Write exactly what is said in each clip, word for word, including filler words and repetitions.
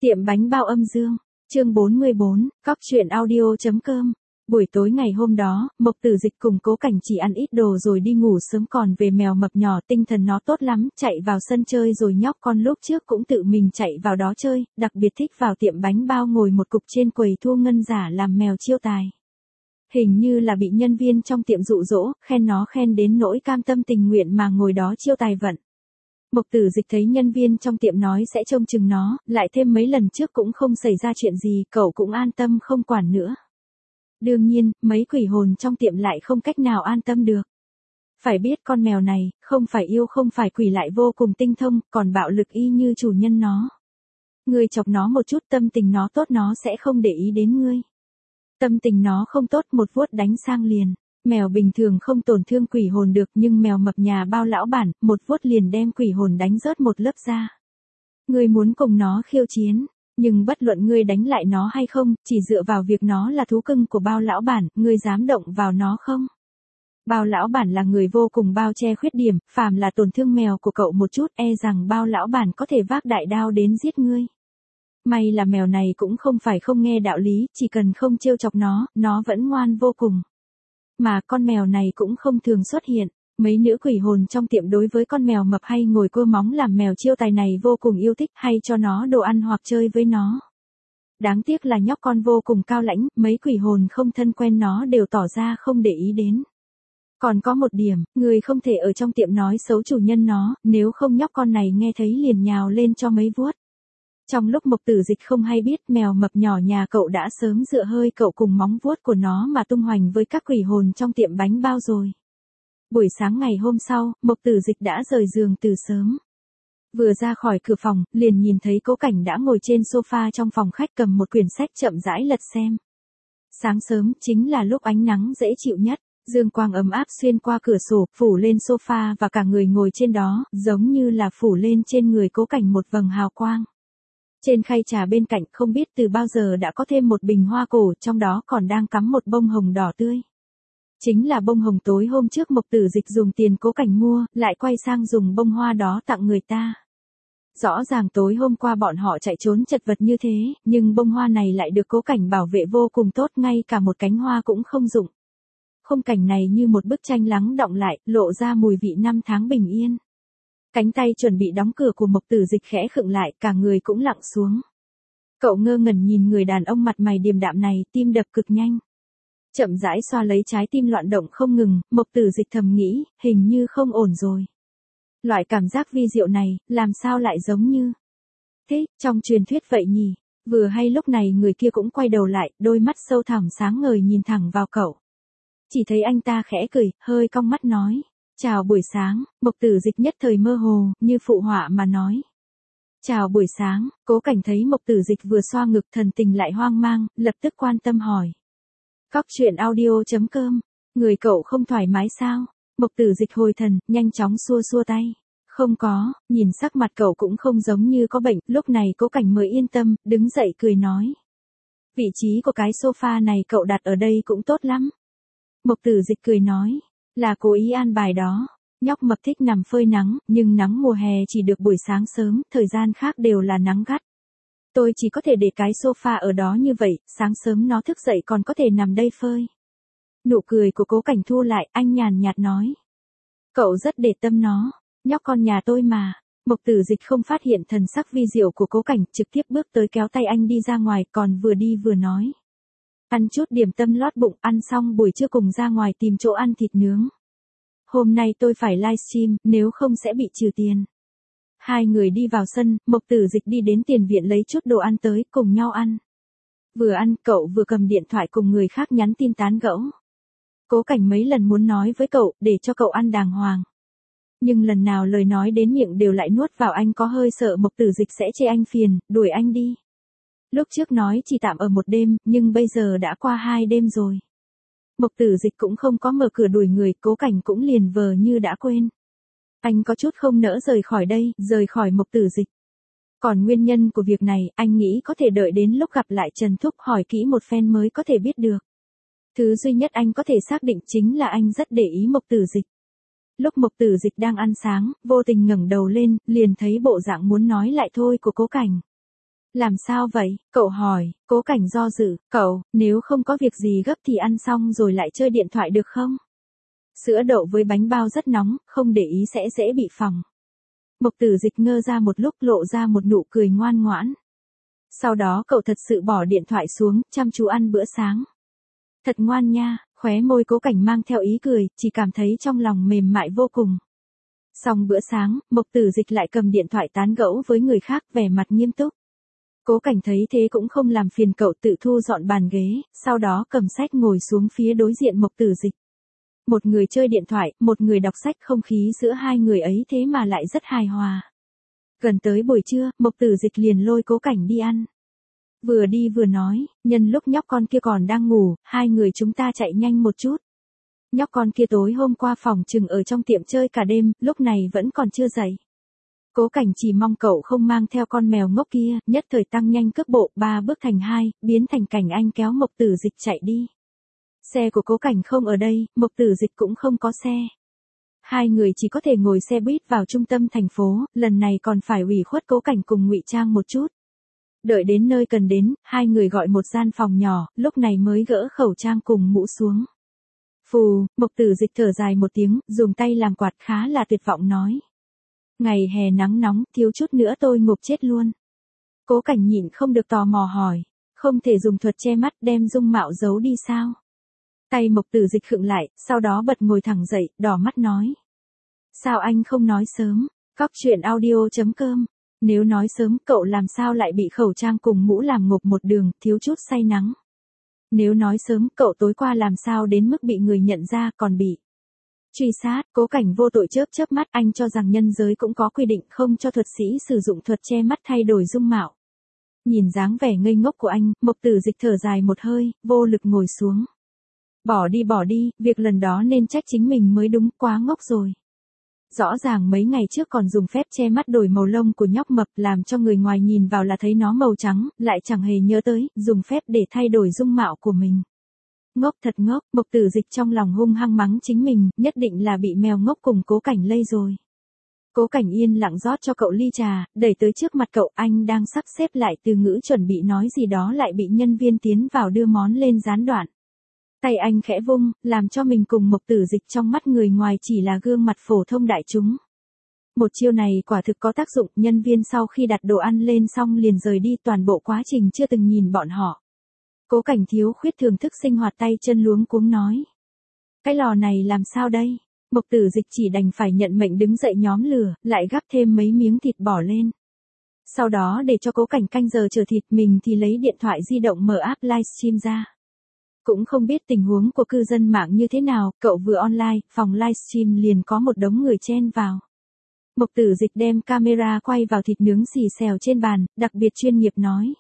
Tiệm bánh bao âm dương, chương bốn mươi bốn, cóc truyện audio chấm com. Buổi tối ngày hôm đó, Mộc Tử Dịch cùng Cố Cảnh chỉ ăn ít đồ rồi đi ngủ sớm, còn về mèo mập nhỏ tinh thần nó tốt lắm, chạy vào sân chơi rồi nhóc con lúc trước cũng tự mình chạy vào đó chơi, đặc biệt thích vào tiệm bánh bao ngồi một cục trên quầy thu ngân giả làm mèo chiêu tài. Hình như là bị nhân viên trong tiệm dụ dỗ, khen nó khen đến nỗi cam tâm tình nguyện mà ngồi đó chiêu tài vận. Mộc Tử Dịch thấy nhân viên trong tiệm nói sẽ trông chừng nó, lại thêm mấy lần trước cũng không xảy ra chuyện gì, cậu cũng an tâm không quản nữa. Đương nhiên, mấy quỷ hồn trong tiệm lại không cách nào an tâm được. Phải biết con mèo này, không phải yêu không phải quỷ lại vô cùng tinh thông, còn bạo lực y như chủ nhân nó. Ngươi chọc nó một chút tâm tình nó tốt nó sẽ không để ý đến ngươi. Tâm tình nó không tốt một vuốt đánh sang liền. Mèo bình thường không tổn thương quỷ hồn được nhưng mèo mập nhà bao lão bản, một vuốt liền đem quỷ hồn đánh rớt một lớp da. Ngươi muốn cùng nó khiêu chiến, nhưng bất luận ngươi đánh lại nó hay không, chỉ dựa vào việc nó là thú cưng của bao lão bản, ngươi dám động vào nó không? Bao lão bản là người vô cùng bao che khuyết điểm, phàm là tổn thương mèo của cậu một chút e rằng bao lão bản có thể vác đại đao đến giết ngươi. May là mèo này cũng không phải không nghe đạo lý, chỉ cần không trêu chọc nó, nó vẫn ngoan vô cùng. Mà con mèo này cũng không thường xuất hiện, mấy nữ quỷ hồn trong tiệm đối với con mèo mập hay ngồi cua móng làm mèo chiêu tài này vô cùng yêu thích, hay cho nó đồ ăn hoặc chơi với nó. Đáng tiếc là nhóc con vô cùng cao lãnh, mấy quỷ hồn không thân quen nó đều tỏ ra không để ý đến. Còn có một điểm, người không thể ở trong tiệm nói xấu chủ nhân nó, nếu không nhóc con này nghe thấy liền nhào lên cho mấy vuốt. Trong lúc Mộc Tử Dịch không hay biết, mèo mập nhỏ nhà cậu đã sớm dựa hơi cậu cùng móng vuốt của nó mà tung hoành với các quỷ hồn trong tiệm bánh bao rồi. Buổi sáng ngày hôm sau, Mộc Tử Dịch đã rời giường từ sớm. Vừa ra khỏi cửa phòng, liền nhìn thấy Cố Cảnh đã ngồi trên sofa trong phòng khách cầm một quyển sách chậm rãi lật xem. Sáng sớm chính là lúc ánh nắng dễ chịu nhất, dương quang ấm áp xuyên qua cửa sổ, phủ lên sofa và cả người ngồi trên đó, giống như là phủ lên trên người Cố Cảnh một vầng hào quang. Trên khay trà bên cạnh không biết từ bao giờ đã có thêm một bình hoa cổ, trong đó còn đang cắm một bông hồng đỏ tươi. Chính là bông hồng tối hôm trước Mộc Tử Dịch dùng tiền Cố Cảnh mua, lại quay sang dùng bông hoa đó tặng người ta. Rõ ràng tối hôm qua bọn họ chạy trốn chật vật như thế, nhưng bông hoa này lại được Cố Cảnh bảo vệ vô cùng tốt, ngay cả một cánh hoa cũng không dụng. Khung cảnh này như một bức tranh lắng đọng lại, lộ ra mùi vị năm tháng bình yên. Cánh tay chuẩn bị đóng cửa của Mộc Tử Dịch khẽ khựng lại, cả người cũng lặng xuống. Cậu ngơ ngẩn nhìn người đàn ông mặt mày điềm đạm này, tim đập cực nhanh. Chậm rãi xoa lấy trái tim loạn động không ngừng, Mộc Tử Dịch thầm nghĩ, hình như không ổn rồi. Loại cảm giác vi diệu này, làm sao lại giống như thế, trong truyền thuyết vậy nhỉ? Vừa hay lúc này người kia cũng quay đầu lại, đôi mắt sâu thẳm sáng ngời nhìn thẳng vào cậu. Chỉ thấy anh ta khẽ cười, hơi cong mắt nói. Chào buổi sáng, Mộc Tử Dịch nhất thời mơ hồ, như phụ họa mà nói. Chào buổi sáng, Cố Cảnh thấy Mộc Tử Dịch vừa xoa ngực thần tình lại hoang mang, lập tức quan tâm hỏi. Cóc truyện audio chấm com, người cậu không thoải mái sao? Mộc Tử Dịch hồi thần, nhanh chóng xua xua tay. Không có, nhìn sắc mặt cậu cũng không giống như có bệnh, lúc này Cố Cảnh mới yên tâm, đứng dậy cười nói. Vị trí của cái sofa này cậu đặt ở đây cũng tốt lắm. Mộc Tử Dịch cười nói. Là cố ý an bài đó. Nhóc mập thích nằm phơi nắng, nhưng nắng mùa hè chỉ được buổi sáng sớm, thời gian khác đều là nắng gắt. Tôi chỉ có thể để cái sofa ở đó như vậy, sáng sớm nó thức dậy còn có thể nằm đây phơi. Nụ cười của Cố Cảnh thu lại, anh nhàn nhạt nói. Cậu rất để tâm nó, nhóc con nhà tôi mà. Mộc Tử Dịch không phát hiện thần sắc vi diệu của Cố Cảnh, trực tiếp bước tới kéo tay anh đi ra ngoài, còn vừa đi vừa nói. Ăn chút điểm tâm lót bụng, ăn xong buổi trưa cùng ra ngoài tìm chỗ ăn thịt nướng. Hôm nay tôi phải livestream, nếu không sẽ bị trừ tiền. Hai người đi vào sân, Mộc Tử Dịch đi đến tiền viện lấy chút đồ ăn tới, cùng nhau ăn. Vừa ăn, cậu vừa cầm điện thoại cùng người khác nhắn tin tán gẫu. Cố Cảnh mấy lần muốn nói với cậu, để cho cậu ăn đàng hoàng. Nhưng lần nào lời nói đến miệng đều lại nuốt vào, anh có hơi sợ Mộc Tử Dịch sẽ chê anh phiền, đuổi anh đi. Lúc trước nói chỉ tạm ở một đêm, nhưng bây giờ đã qua hai đêm rồi. Mộc Tử Dịch cũng không có mở cửa đuổi người, Cố Cảnh cũng liền vờ như đã quên. Anh có chút không nỡ rời khỏi đây, rời khỏi Mộc Tử Dịch. Còn nguyên nhân của việc này, anh nghĩ có thể đợi đến lúc gặp lại Trần Thúc hỏi kỹ một phen mới có thể biết được. Thứ duy nhất anh có thể xác định chính là anh rất để ý Mộc Tử Dịch. Lúc Mộc Tử Dịch đang ăn sáng, vô tình ngẩng đầu lên, liền thấy bộ dạng muốn nói lại thôi của Cố Cảnh. Làm sao vậy? Cậu hỏi, Cố Cảnh do dự, cậu, nếu không có việc gì gấp thì ăn xong rồi lại chơi điện thoại được không? Sữa đậu với bánh bao rất nóng, không để ý sẽ dễ bị phỏng. Mộc Tử Dịch ngơ ra một lúc lộ ra một nụ cười ngoan ngoãn. Sau đó cậu thật sự bỏ điện thoại xuống, chăm chú ăn bữa sáng. Thật ngoan nha, khóe môi Cố Cảnh mang theo ý cười, chỉ cảm thấy trong lòng mềm mại vô cùng. Xong bữa sáng, Mộc Tử Dịch lại cầm điện thoại tán gẫu với người khác, vẻ mặt nghiêm túc. Cố Cảnh thấy thế cũng không làm phiền cậu, tự thu dọn bàn ghế, sau đó cầm sách ngồi xuống phía đối diện Mộc Tử Dịch. Một người chơi điện thoại, một người đọc sách, không khí giữa hai người ấy thế mà lại rất hài hòa. Gần tới buổi trưa, Mộc Tử Dịch liền lôi Cố Cảnh đi ăn. Vừa đi vừa nói, nhân lúc nhóc con kia còn đang ngủ, hai người chúng ta chạy nhanh một chút. Nhóc con kia tối hôm qua phòng trừng ở trong tiệm chơi cả đêm, lúc này vẫn còn chưa dậy. Cố Cảnh chỉ mong cậu không mang theo con mèo ngốc kia, nhất thời tăng nhanh cước bộ, ba bước thành hai, biến thành cảnh anh kéo Mộc Tử Dịch chạy đi. Xe của Cố Cảnh không ở đây, Mộc Tử Dịch cũng không có xe. Hai người chỉ có thể ngồi xe buýt vào trung tâm thành phố, lần này còn phải ủy khuất Cố Cảnh cùng ngụy trang một chút. Đợi đến nơi cần đến, hai người gọi một gian phòng nhỏ, lúc này mới gỡ khẩu trang cùng mũ xuống. Phù, Mộc Tử Dịch thở dài một tiếng, dùng tay làm quạt khá là tuyệt vọng nói. Ngày hè nắng nóng, thiếu chút nữa tôi ngộp chết luôn. Cố Cảnh nhịn không được tò mò hỏi, không thể dùng thuật che mắt đem dung mạo giấu đi sao? Tay Mộc Tử Dịch khựng lại, sau đó bật ngồi thẳng dậy, đỏ mắt nói. Sao anh không nói sớm? Cóc truyện audio chấm com. Nếu nói sớm, cậu làm sao lại bị khẩu trang cùng mũ làm ngộp một đường, thiếu chút say nắng. Nếu nói sớm, cậu tối qua làm sao đến mức bị người nhận ra, còn bị truy sát. Cố Cảnh vô tội chớp chớp mắt, anh cho rằng nhân giới cũng có quy định không cho thuật sĩ sử dụng thuật che mắt thay đổi dung mạo. Nhìn dáng vẻ ngây ngốc của anh, Mộc Tử Dịch thở dài một hơi, vô lực ngồi xuống. Bỏ đi bỏ đi, việc lần đó nên trách chính mình mới đúng, quá ngốc rồi. Rõ ràng mấy ngày trước còn dùng phép che mắt đổi màu lông của nhóc mập, làm cho người ngoài nhìn vào là thấy nó màu trắng, lại chẳng hề nhớ tới, dùng phép để thay đổi dung mạo của mình. Ngốc thật ngốc, Mộc Tử Dịch trong lòng hung hăng mắng chính mình, nhất định là bị mèo ngốc cùng Cố Cảnh lây rồi. Cố Cảnh yên lặng rót cho cậu ly trà, đẩy tới trước mặt cậu, anh đang sắp xếp lại từ ngữ chuẩn bị nói gì đó lại bị nhân viên tiến vào đưa món lên gián đoạn. Tay anh khẽ vung, làm cho mình cùng Mộc Tử Dịch trong mắt người ngoài chỉ là gương mặt phổ thông đại chúng. Một chiêu này quả thực có tác dụng, nhân viên sau khi đặt đồ ăn lên xong liền rời đi, toàn bộ quá trình chưa từng nhìn bọn họ. Cố Cảnh thiếu khuyết thưởng thức sinh hoạt, tay chân luống cuống nói. Cái lò này làm sao đây? Mộc Tử Dịch chỉ đành phải nhận mệnh đứng dậy nhóm lửa, lại gắp thêm mấy miếng thịt bỏ lên. Sau đó để cho Cố Cảnh canh giờ chờ thịt, mình thì lấy điện thoại di động mở app livestream ra. Cũng không biết tình huống của cư dân mạng như thế nào, cậu vừa online, phòng livestream liền có một đống người chen vào. Mộc Tử Dịch đem camera quay vào thịt nướng xì xèo trên bàn, đặc biệt chuyên nghiệp nói.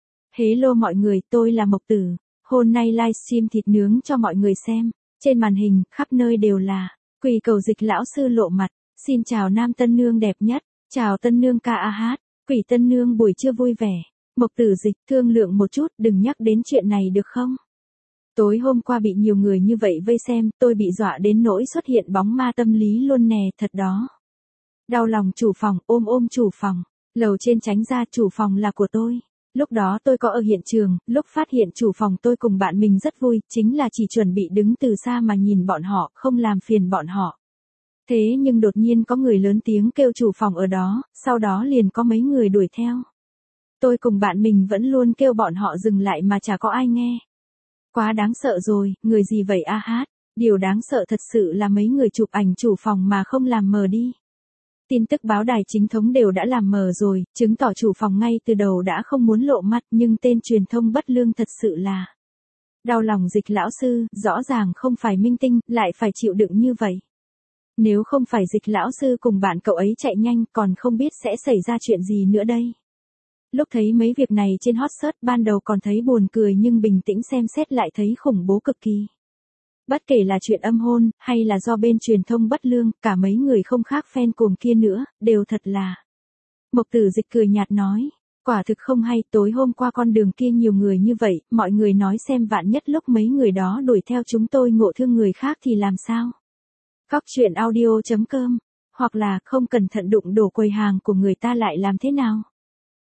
Hello mọi người, tôi là Mộc Tử, hôm nay livestream thịt nướng cho mọi người xem. Trên màn hình, khắp nơi đều là, Quỳ Cầu Dịch lão sư lộ mặt, xin chào nam tân nương đẹp nhất, chào tân nương ca a hát, Quỷ tân nương buổi trưa vui vẻ. Mộc Tử Dịch thương lượng một chút, đừng nhắc đến chuyện này được không? Tối hôm qua bị nhiều người như vậy vây xem, tôi bị dọa đến nỗi xuất hiện bóng ma tâm lý luôn nè, thật đó. Đau lòng chủ phòng, ôm ôm chủ phòng, lầu trên tránh ra, chủ phòng là của tôi. Lúc đó tôi có ở hiện trường, lúc phát hiện chủ phòng tôi cùng bạn mình rất vui, chính là chỉ chuẩn bị đứng từ xa mà nhìn bọn họ, không làm phiền bọn họ. Thế nhưng đột nhiên có người lớn tiếng kêu chủ phòng ở đó, sau đó liền có mấy người đuổi theo. Tôi cùng bạn mình vẫn luôn kêu bọn họ dừng lại mà chả có ai nghe. Quá đáng sợ rồi, người gì vậy a hát, điều đáng sợ thật sự là mấy người chụp ảnh chủ phòng mà không làm mờ đi. Tin tức báo đài chính thống đều đã làm mờ rồi, chứng tỏ chủ phòng ngay từ đầu đã không muốn lộ mặt, nhưng tên truyền thông bất lương thật sự là. Đau lòng Dịch lão sư, rõ ràng không phải minh tinh, lại phải chịu đựng như vậy. Nếu không phải Dịch lão sư cùng bạn cậu ấy chạy nhanh, còn không biết sẽ xảy ra chuyện gì nữa đây. Lúc thấy mấy việc này trên hot search, ban đầu còn thấy buồn cười nhưng bình tĩnh xem xét lại thấy khủng bố cực kỳ. Bất kể là chuyện âm hôn, hay là do bên truyền thông bất lương, cả mấy người không khác fan cuồng kia nữa, đều thật là. Mộc Tử Dịch cười nhạt nói, quả thực không hay, tối hôm qua con đường kia nhiều người như vậy, mọi người nói xem vạn nhất lúc mấy người đó đuổi theo chúng tôi ngộ thương người khác thì làm sao? Cóc truyện audio chấm com, hoặc là không cẩn thận đụng đổ quầy hàng của người ta lại làm thế nào?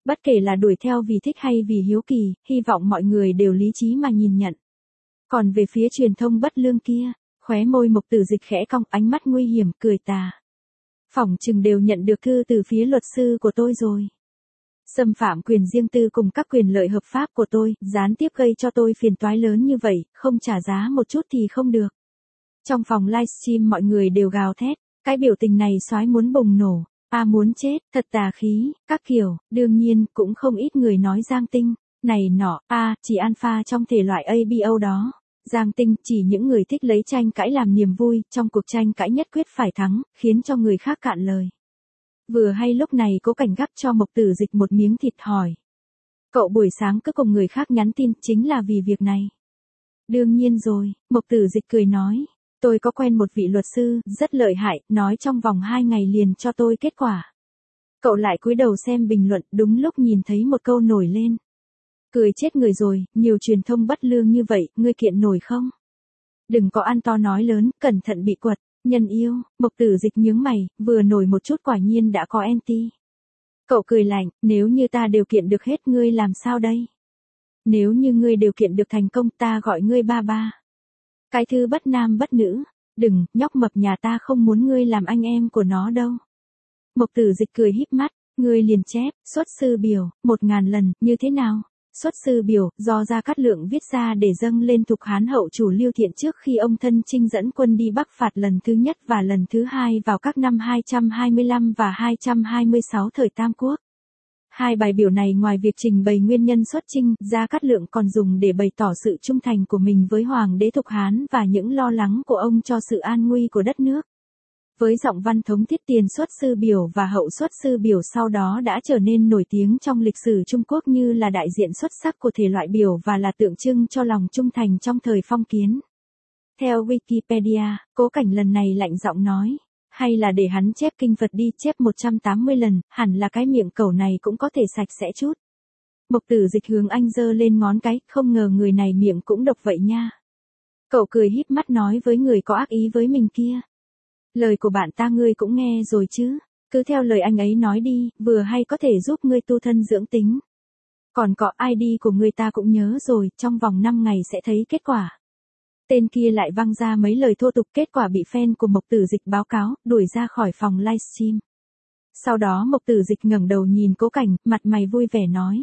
Bất kể là đuổi theo vì thích hay vì hiếu kỳ, hy vọng mọi người đều lý trí mà nhìn nhận. Còn về phía truyền thông bất lương kia, khóe môi Mộc Tử Dịch khẽ cong, ánh mắt nguy hiểm, cười tà. Phỏng chừng đều nhận được thư từ phía luật sư của tôi rồi. Xâm phạm quyền riêng tư cùng các quyền lợi hợp pháp của tôi, gián tiếp gây cho tôi phiền toái lớn như vậy, không trả giá một chút thì không được. Trong phòng livestream mọi người đều gào thét, cái biểu tình này soái muốn bùng nổ, a à muốn chết, thật tà khí, các kiểu, đương nhiên cũng không ít người nói Giang Tinh, này nọ, a à, chỉ alpha trong thể loại a bê o đó. Giang Tinh chỉ những người thích lấy tranh cãi làm niềm vui, trong cuộc tranh cãi nhất quyết phải thắng, khiến cho người khác cạn lời. Vừa hay lúc này Cố Cảnh gắp cho Mộc Tử Dịch một miếng thịt hỏi. Cậu buổi sáng cứ cùng người khác nhắn tin chính là vì việc này. Đương nhiên rồi, Mộc Tử Dịch cười nói. Tôi có quen một vị luật sư, rất lợi hại, nói trong vòng hai ngày liền cho tôi kết quả. Cậu lại cúi đầu xem bình luận, đúng lúc nhìn thấy một câu nổi lên. Cười chết người rồi, nhiều truyền thông bất lương như vậy, ngươi kiện nổi không? Đừng có ăn to nói lớn, cẩn thận bị quật. Nhân yêu, Mộc Tử Dịch nhướng mày, vừa nổi một chút quả nhiên đã có anti. Cậu cười lạnh, nếu như ta đều kiện được hết ngươi làm sao đây? Nếu như ngươi đều kiện được thành công ta gọi ngươi ba ba. Cái thứ bất nam bất nữ, đừng, nhóc mập nhà ta không muốn ngươi làm anh em của nó đâu. Mộc Tử Dịch cười híp mắt, ngươi liền chép, xuất sư biểu, một ngàn lần, như thế nào? Xuất sư biểu, do Gia Cát Lượng viết ra để dâng lên Thục Hán hậu chủ Lưu Thiện trước khi ông thân chinh dẫn quân đi Bắc phạt lần thứ nhất và lần thứ hai vào các năm hai trăm hai mươi lăm và hai trăm hai mươi sáu thời Tam Quốc. Hai bài biểu này ngoài việc trình bày nguyên nhân xuất chinh, Gia Cát Lượng còn dùng để bày tỏ sự trung thành của mình với Hoàng đế Thục Hán và những lo lắng của ông cho sự an nguy của đất nước. Với giọng văn thống thiết tiền xuất sư biểu và hậu xuất sư biểu sau đó đã trở nên nổi tiếng trong lịch sử Trung Quốc như là đại diện xuất sắc của thể loại biểu và là tượng trưng cho lòng trung thành trong thời phong kiến. Theo Wikipedia, Cố Cảnh lần này lạnh giọng nói, hay là để hắn chép kinh Phật đi, chép một trăm tám mươi lần, hẳn là cái miệng cẩu này cũng có thể sạch sẽ chút. Mộc Tử Dịch hướng anh giơ lên ngón cái, không ngờ người này miệng cũng độc vậy nha. Cậu cười híp mắt nói với người có ác ý với mình kia. Lời của bạn ta ngươi cũng nghe rồi chứ, cứ theo lời anh ấy nói đi, vừa hay có thể giúp ngươi tu thân dưỡng tính. Còn có i đê của ngươi ta cũng nhớ rồi, trong vòng năm ngày sẽ thấy kết quả. Tên kia lại văng ra mấy lời thô tục, kết quả bị fan của Mộc Tử Dịch báo cáo, đuổi ra khỏi phòng livestream. Sau đó Mộc Tử Dịch ngẩng đầu nhìn Cố Cảnh, mặt mày vui vẻ nói.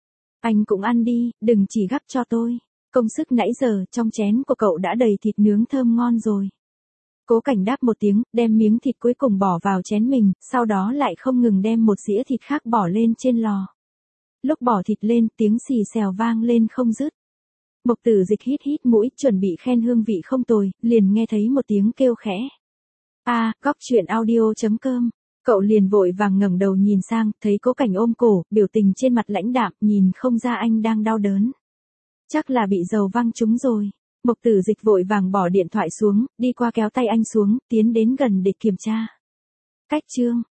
Anh cũng ăn đi, đừng chỉ gắp cho tôi. Công sức nãy giờ, trong chén của cậu đã đầy thịt nướng thơm ngon rồi. Cố Cảnh đáp một tiếng, đem miếng thịt cuối cùng bỏ vào chén mình, sau đó lại không ngừng đem một dĩa thịt khác bỏ lên trên lò. Lúc bỏ thịt lên, tiếng xì xèo vang lên không dứt. Mộc Tử Dịch hít hít mũi, chuẩn bị khen hương vị không tồi, liền nghe thấy một tiếng kêu khẽ. A, à, góc chuyện audio chấm com. Cậu liền vội vàng ngẩng đầu nhìn sang, thấy Cố Cảnh ôm cổ, biểu tình trên mặt lãnh đạm, nhìn không ra anh đang đau đớn. Chắc là bị dầu văng trúng rồi. Mộc Tử Dịch vội vàng bỏ điện thoại xuống, đi qua kéo tay anh xuống, tiến đến gần để kiểm tra. Cách chương.